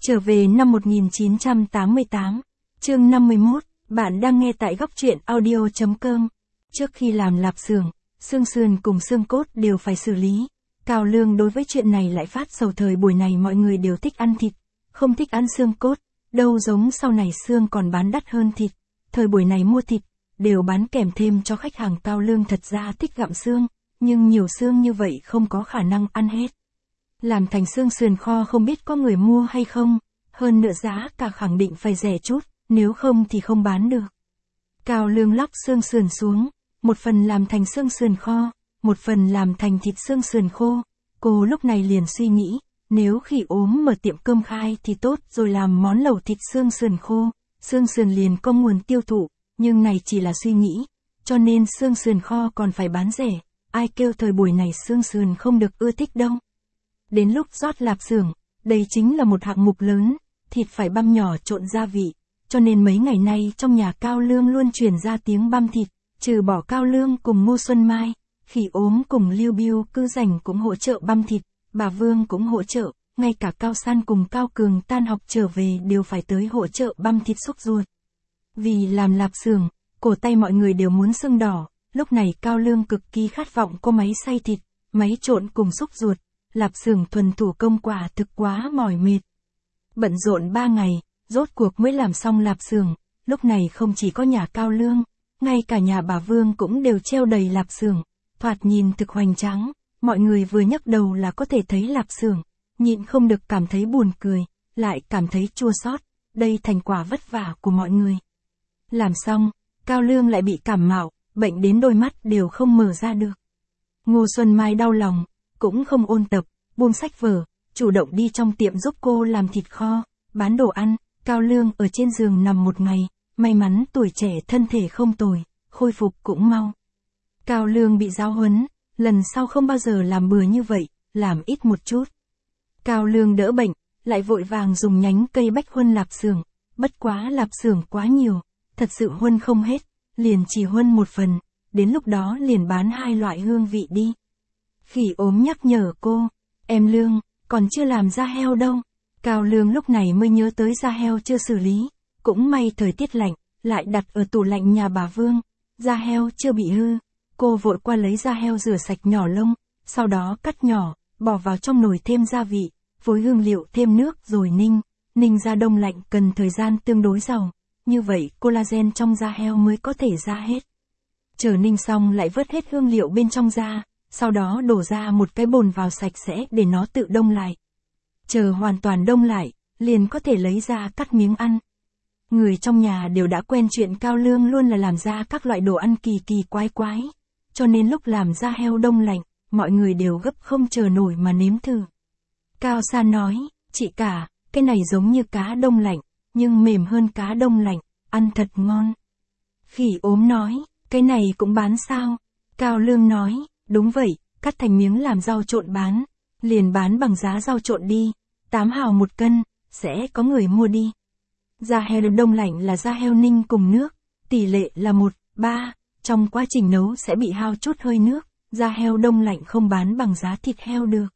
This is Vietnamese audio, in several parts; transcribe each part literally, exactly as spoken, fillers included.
Trở về năm một nghìn chín trăm tám mươi tám, chương năm mươi mốt, bạn đang nghe tại góc truyện audio chấm com. Trước khi làm lạp xưởng, xương sườn cùng xương cốt đều phải xử lý. Cao Lương đối với chuyện này lại phát sầu, thời buổi này mọi người đều thích ăn thịt, không thích ăn xương cốt, đâu giống sau này xương còn bán đắt hơn thịt. Thời buổi này mua thịt, đều bán kèm thêm cho khách hàng. Cao Lương thật ra thích gặm xương, nhưng nhiều xương như vậy không có khả năng ăn hết. Làm thành xương sườn kho không biết có người mua hay không, hơn nữa giá cả khẳng định phải rẻ chút, nếu không thì không bán được. Cao Lương lóc xương sườn xuống, một phần làm thành xương sườn kho, một phần làm thành thịt xương sườn khô. Cô lúc này liền suy nghĩ, nếu khi ốm mở tiệm cơm khai thì tốt rồi làm món lẩu thịt xương sườn khô, xương sườn liền có nguồn tiêu thụ, nhưng này chỉ là suy nghĩ, cho nên xương sườn kho còn phải bán rẻ, ai kêu thời buổi này xương sườn không được ưa thích đâu. Đến lúc rót lạp xưởng, đây chính là một hạng mục lớn, thịt phải băm nhỏ trộn gia vị, cho nên mấy ngày nay trong nhà Cao Lương luôn truyền ra tiếng băm thịt, trừ bỏ Cao Lương cùng Ngô Xuân Mai, khi ốm cùng Lưu Biêu Cư Rảnh cũng hỗ trợ băm thịt, bà Vương cũng hỗ trợ, ngay cả Cao San cùng Cao Cường tan học trở về đều phải tới hỗ trợ băm thịt xúc ruột. Vì làm lạp xưởng, cổ tay mọi người đều muốn sưng đỏ, lúc này Cao Lương cực kỳ khát vọng có máy xay thịt, máy trộn cùng xúc ruột. Lạp xưởng thuần thủ công quả thực quá mỏi mệt. Bận rộn ba ngày, rốt cuộc mới làm xong lạp xưởng, lúc này không chỉ có nhà Cao Lương, ngay cả nhà bà Vương cũng đều treo đầy lạp xưởng, thoạt nhìn thực hoành tráng, mọi người vừa nhấc đầu là có thể thấy lạp xưởng, nhịn không được cảm thấy buồn cười, lại cảm thấy chua xót, đây thành quả vất vả của mọi người. Làm xong, Cao Lương lại bị cảm mạo, bệnh đến đôi mắt đều không mở ra được. Ngô Xuân Mai đau lòng, cũng không ôn tập, buông sách vở, chủ động đi trong tiệm giúp cô làm thịt kho, bán đồ ăn. Cao Lương ở trên giường nằm một ngày, may mắn tuổi trẻ thân thể không tồi, khôi phục cũng mau. Cao Lương bị giáo huấn, lần sau không bao giờ làm bừa như vậy, làm ít một chút. Cao Lương đỡ bệnh, lại vội vàng dùng nhánh cây bách huân lạp xưởng, bất quá lạp xưởng quá nhiều, thật sự huân không hết, liền chỉ huân một phần, đến lúc đó liền bán hai loại hương vị đi. Khỉ ốm nhắc nhở cô, em Lương, còn chưa làm da heo đâu. Cao Lương lúc này mới nhớ tới da heo chưa xử lý, cũng may thời tiết lạnh, lại đặt ở tủ lạnh nhà bà Vương, da heo chưa bị hư. Cô vội qua lấy da heo rửa sạch nhỏ lông, sau đó cắt nhỏ, bỏ vào trong nồi thêm gia vị, phối hương liệu thêm nước rồi ninh, ninh ra đông lạnh cần thời gian tương đối giàu, như vậy collagen trong da heo mới có thể ra hết. Chờ ninh xong lại vớt hết hương liệu bên trong da. Sau đó đổ ra một cái bồn vào sạch sẽ để nó tự đông lại. Chờ hoàn toàn đông lại, liền có thể lấy ra cắt miếng ăn. Người trong nhà đều đã quen chuyện Cao Lương luôn là làm ra các loại đồ ăn kỳ kỳ quái quái. Cho nên lúc làm da heo đông lạnh, mọi người đều gấp không chờ nổi mà nếm thử. Cao San nói, chị cả, cái này giống như cá đông lạnh, nhưng mềm hơn cá đông lạnh, ăn thật ngon. Khỉ ốm nói, cái này cũng bán sao? Cao Lương nói, đúng vậy, cắt thành miếng làm rau trộn bán, liền bán bằng giá rau trộn đi, tám hào một cân, sẽ có người mua đi. Da heo đông lạnh là da heo ninh cùng nước, tỷ lệ là một ba, trong quá trình nấu sẽ bị hao chút hơi nước, da heo đông lạnh không bán bằng giá thịt heo được.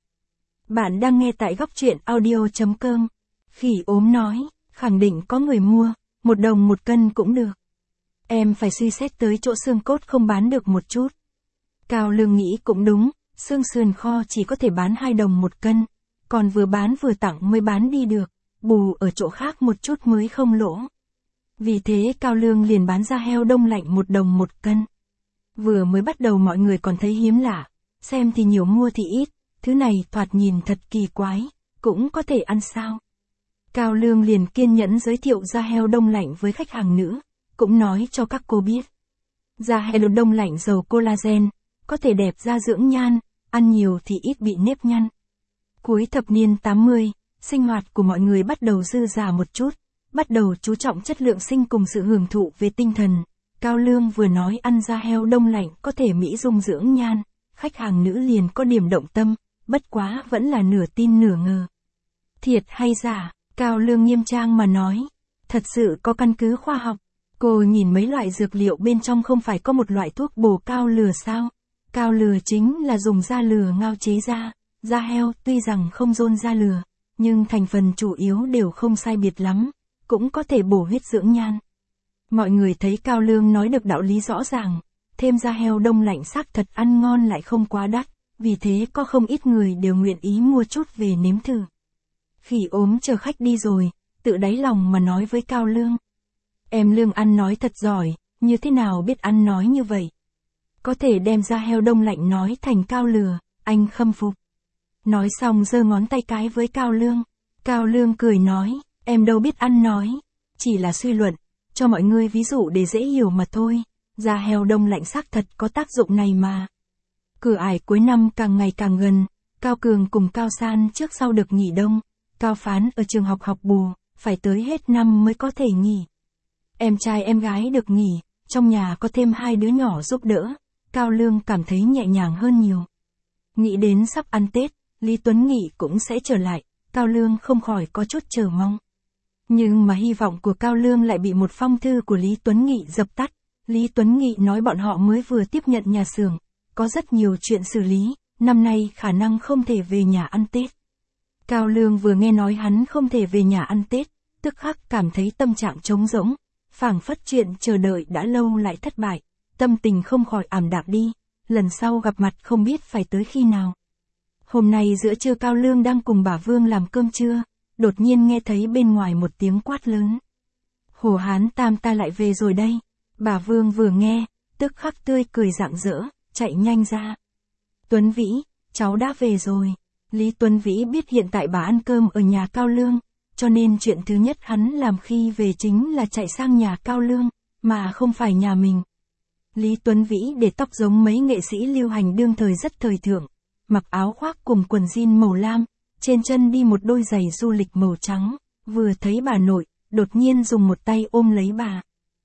Bạn đang nghe tại góc truyện audio chấm com. Khỉ ốm nói, khẳng định có người mua, một đồng một cân cũng được. Em phải suy xét tới chỗ xương cốt không bán được một chút. Cao Lương nghĩ cũng đúng, xương sườn kho chỉ có thể bán hai đồng một cân, còn vừa bán vừa tặng mới bán đi được, bù ở chỗ khác một chút mới không lỗ. Vì thế Cao Lương liền bán da heo đông lạnh một đồng một cân. Vừa mới bắt đầu mọi người còn thấy hiếm lạ, xem thì nhiều mua thì ít, thứ này thoạt nhìn thật kỳ quái, cũng có thể ăn sao. Cao Lương liền kiên nhẫn giới thiệu da heo đông lạnh với khách hàng nữ, cũng nói cho các cô biết. Da heo đông lạnh giàu collagen, có thể đẹp da dưỡng nhan, ăn nhiều thì ít bị nếp nhăn. Cuối thập niên tám mươi, sinh hoạt của mọi người bắt đầu dư dả một chút, bắt đầu chú trọng chất lượng sinh cùng sự hưởng thụ về tinh thần. Cao Lương vừa nói ăn da heo đông lạnh có thể mỹ dung dưỡng nhan, khách hàng nữ liền có điểm động tâm, bất quá vẫn là nửa tin nửa ngờ. Thiệt hay giả, Cao Lương nghiêm trang mà nói, thật sự có căn cứ khoa học. Cô nhìn mấy loại dược liệu bên trong không phải có một loại thuốc bổ cao lừa sao? Cao lừa chính là dùng da lừa ngao chế ra, da heo tuy rằng không dôn da lừa, nhưng thành phần chủ yếu đều không sai biệt lắm, cũng có thể bổ huyết dưỡng nhan. Mọi người thấy Cao Lương nói được đạo lý rõ ràng, thêm da heo đông lạnh xác thật ăn ngon lại không quá đắt, vì thế có không ít người đều nguyện ý mua chút về nếm thử. Khỉ ốm chờ khách đi rồi, tự đáy lòng mà nói với Cao Lương. Em Lương ăn nói thật giỏi, như thế nào biết ăn nói như vậy? Có thể đem da heo đông lạnh nói thành cao lừa, anh khâm phục. Nói xong giơ ngón tay cái với Cao Lương. Cao Lương cười nói, em đâu biết ăn nói, chỉ là suy luận, cho mọi người ví dụ để dễ hiểu mà thôi, da heo đông lạnh xác thật có tác dụng này mà. Cửa ải cuối năm càng ngày càng gần, Cao Cường cùng Cao San trước sau được nghỉ đông, Cao Phán ở trường học học bù, phải tới hết năm mới có thể nghỉ. Em trai em gái được nghỉ, trong nhà có thêm hai đứa nhỏ giúp đỡ, Cao Lương cảm thấy nhẹ nhàng hơn nhiều. Nghĩ đến sắp ăn Tết, Lý Tuấn Nghị cũng sẽ trở lại, Cao Lương không khỏi có chút chờ mong. Nhưng mà hy vọng của Cao Lương lại bị một phong thư của Lý Tuấn Nghị dập tắt. Lý Tuấn Nghị nói bọn họ mới vừa tiếp nhận nhà xưởng, có rất nhiều chuyện xử lý, năm nay khả năng không thể về nhà ăn Tết. Cao Lương vừa nghe nói hắn không thể về nhà ăn Tết, tức khắc cảm thấy tâm trạng trống rỗng, phảng phất chuyện chờ đợi đã lâu lại thất bại, tâm tình không khỏi ảm đạm đi, lần sau gặp mặt không biết phải tới khi nào. Hôm nay giữa trưa Cao Lương đang cùng bà Vương làm cơm trưa, đột nhiên nghe thấy bên ngoài một tiếng quát lớn. Hồ Hán Tam ta lại về rồi đây. Bà Vương vừa nghe, tức khắc tươi cười rạng rỡ, chạy nhanh ra. Tuấn Vĩ, cháu đã về rồi. Lý Tuấn Vĩ biết hiện tại bà ăn cơm ở nhà Cao Lương, cho nên chuyện thứ nhất hắn làm khi về chính là chạy sang nhà Cao Lương, mà không phải nhà mình. Lý Tuấn Vĩ để tóc giống mấy nghệ sĩ lưu hành đương thời rất thời thượng, mặc áo khoác cùng quần jean màu lam, trên chân đi một đôi giày du lịch màu trắng, vừa thấy bà nội, đột nhiên dùng một tay ôm lấy bà.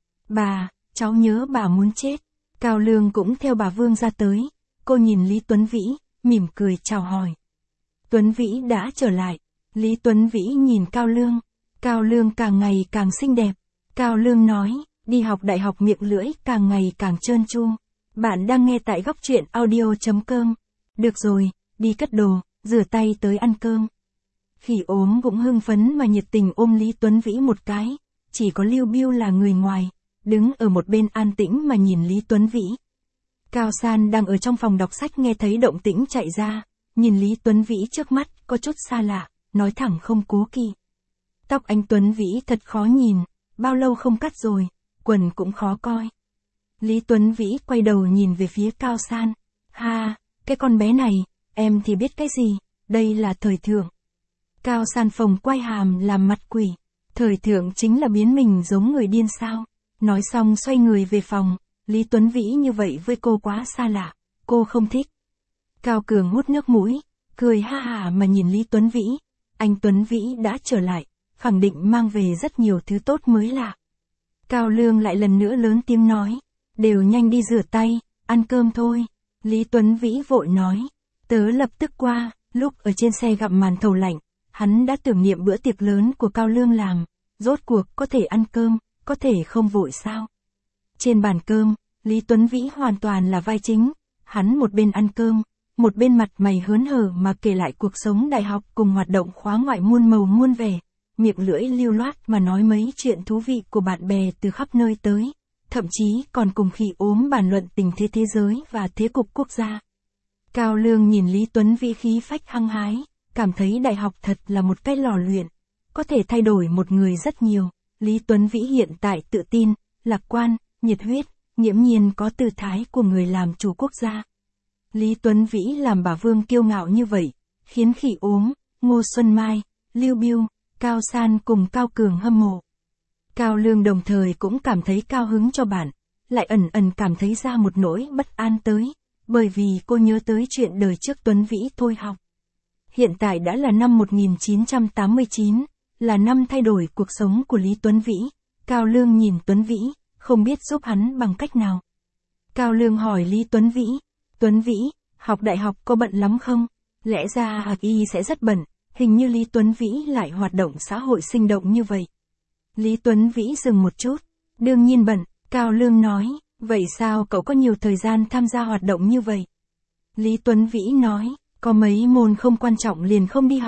Bà, cháu nhớ bà muốn chết. Cao Lương cũng theo bà Vương ra tới, cô nhìn Lý Tuấn Vĩ, mỉm cười chào hỏi. Tuấn Vĩ đã trở lại, Lý Tuấn Vĩ nhìn Cao Lương, Cao Lương càng ngày càng xinh đẹp. Cao Lương nói, đi học đại học miệng lưỡi càng ngày càng trơn tru. Bạn đang nghe tại góc truyện audio chấm com. Được rồi, đi cất đồ, rửa tay tới ăn cơm. Khỉ ốm cũng hưng phấn mà nhiệt tình ôm Lý Tuấn Vĩ một cái, chỉ có Lưu Biêu là người ngoài, đứng ở một bên an tĩnh mà nhìn Lý Tuấn Vĩ. Cao San đang ở trong phòng đọc sách nghe thấy động tĩnh chạy ra, nhìn Lý Tuấn Vĩ trước mắt, có chút xa lạ, nói thẳng không cố kỵ. Tóc anh Tuấn Vĩ thật khó nhìn, bao lâu không cắt rồi, quần cũng khó coi. Lý Tuấn Vĩ quay đầu nhìn về phía Cao San. Ha, cái con bé này, em thì biết cái gì, đây là thời thượng. Cao San phồng quay hàm làm mặt quỷ. Thời thượng chính là biến mình giống người điên sao. Nói xong xoay người về phòng, Lý Tuấn Vĩ như vậy với cô quá xa lạ, cô không thích. Cao Cường hút nước mũi, cười ha hả mà nhìn Lý Tuấn Vĩ. Anh Tuấn Vĩ đã trở lại, khẳng định mang về rất nhiều thứ tốt mới lạ. Cao Lương lại lần nữa lớn tiếng nói, đều nhanh đi rửa tay, ăn cơm thôi. Lý Tuấn Vĩ vội nói, tớ lập tức qua. Lúc ở trên xe gặp màn thầu lạnh, hắn đã tưởng niệm bữa tiệc lớn của Cao Lương làm, rốt cuộc có thể ăn cơm, có thể không vội sao. Trên bàn cơm, Lý Tuấn Vĩ hoàn toàn là vai chính, hắn một bên ăn cơm, một bên mặt mày hớn hở mà kể lại cuộc sống đại học cùng hoạt động khóa ngoại muôn màu muôn vẻ, miệng lưỡi lưu loát mà nói mấy chuyện thú vị của bạn bè từ khắp nơi tới, thậm chí còn cùng Khỉ ốm bàn luận tình thế thế giới và thế cục quốc gia. Cao Lương nhìn Lý Tuấn Vĩ khí phách hăng hái, cảm thấy đại học thật là một cái lò luyện, có thể thay đổi một người rất nhiều. Lý Tuấn Vĩ hiện tại tự tin, lạc quan, nhiệt huyết, nghiễm nhiên có tư thái của người làm chủ quốc gia. Lý Tuấn Vĩ làm bà Vương kiêu ngạo như vậy, khiến Khỉ ốm, Ngô Xuân Mai, Lưu Biêu, Cao San cùng Cao Cường hâm mộ. Cao Lương đồng thời cũng cảm thấy cao hứng cho bạn, lại ẩn ẩn cảm thấy ra một nỗi bất an tới, bởi vì cô nhớ tới chuyện đời trước Tuấn Vĩ thôi học. Hiện tại đã là năm một nghìn chín trăm tám mươi chín, là năm thay đổi cuộc sống của Lý Tuấn Vĩ. Cao Lương nhìn Tuấn Vĩ, không biết giúp hắn bằng cách nào. Cao Lương hỏi Lý Tuấn Vĩ, Tuấn Vĩ, học đại học có bận lắm không? Lẽ ra học y sẽ rất bận, hình như Lý Tuấn Vĩ lại hoạt động xã hội sinh động như vậy. Lý Tuấn Vĩ dừng một chút, đương nhiên bận. Cao Lương nói, vậy sao cậu có nhiều thời gian tham gia hoạt động như vậy? Lý Tuấn Vĩ nói, có mấy môn không quan trọng liền không đi học,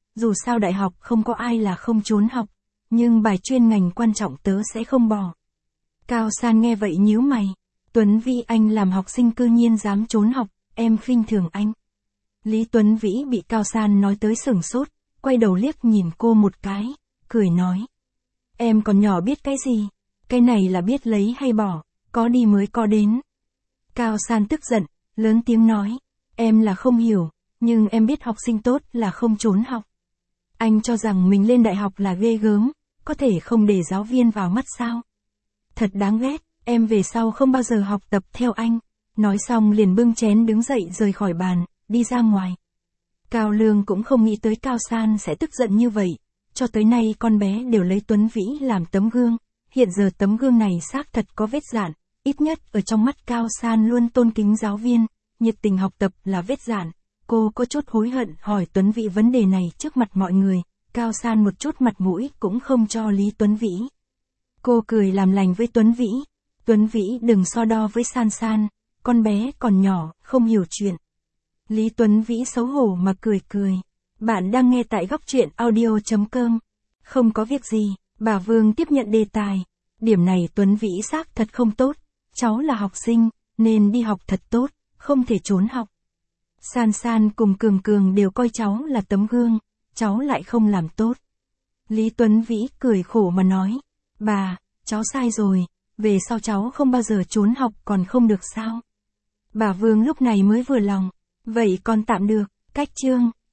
dù sao đại học không có ai là không trốn học, nhưng bài chuyên ngành quan trọng tớ sẽ không bỏ. Cao San nghe vậy nhíu mày, Tuấn Vĩ anh làm học sinh cư nhiên dám trốn học, em khinh thường anh. Lý Tuấn Vĩ bị Cao San nói tới sửng sốt, quay đầu liếc nhìn cô một cái, cười nói. Em còn nhỏ biết cái gì, cái này là biết lấy hay bỏ, có đi mới có đến. Cao San tức giận, lớn tiếng nói, em là không hiểu, nhưng em biết học sinh tốt là không trốn học. Anh cho rằng mình lên đại học là ghê gớm, có thể không để giáo viên vào mắt sao? Thật đáng ghét, em về sau không bao giờ học tập theo anh. Nói xong liền bưng chén đứng dậy rời khỏi bàn, đi ra ngoài. Cao Lương cũng không nghĩ tới Cao San sẽ tức giận như vậy. Cho tới nay con bé đều lấy Tuấn Vĩ làm tấm gương. Hiện giờ tấm gương này xác thật có vết dạn. Ít nhất ở trong mắt Cao San luôn tôn kính giáo viên, nhiệt tình học tập là vết dạn. Cô có chút hối hận hỏi Tuấn Vĩ vấn đề này trước mặt mọi người. Cao San một chút mặt mũi cũng không cho Lý Tuấn Vĩ. Cô cười làm lành với Tuấn Vĩ. Tuấn Vĩ đừng so đo với San San, con bé còn nhỏ, không hiểu chuyện. Lý Tuấn Vĩ xấu hổ mà cười cười. Bạn đang nghe tại góc truyện audio chấm com. Không có việc gì, bà Vương tiếp nhận đề tài. Điểm này Tuấn Vĩ xác thật không tốt. Cháu là học sinh, nên đi học thật tốt, không thể trốn học. San San cùng Cường Cường đều coi cháu là tấm gương, cháu lại không làm tốt. Lý Tuấn Vĩ cười khổ mà nói. Bà, cháu sai rồi, về sau cháu không bao giờ trốn học còn không được sao? Bà Vương lúc này mới vừa lòng. Vậy còn tạm được, cách chương.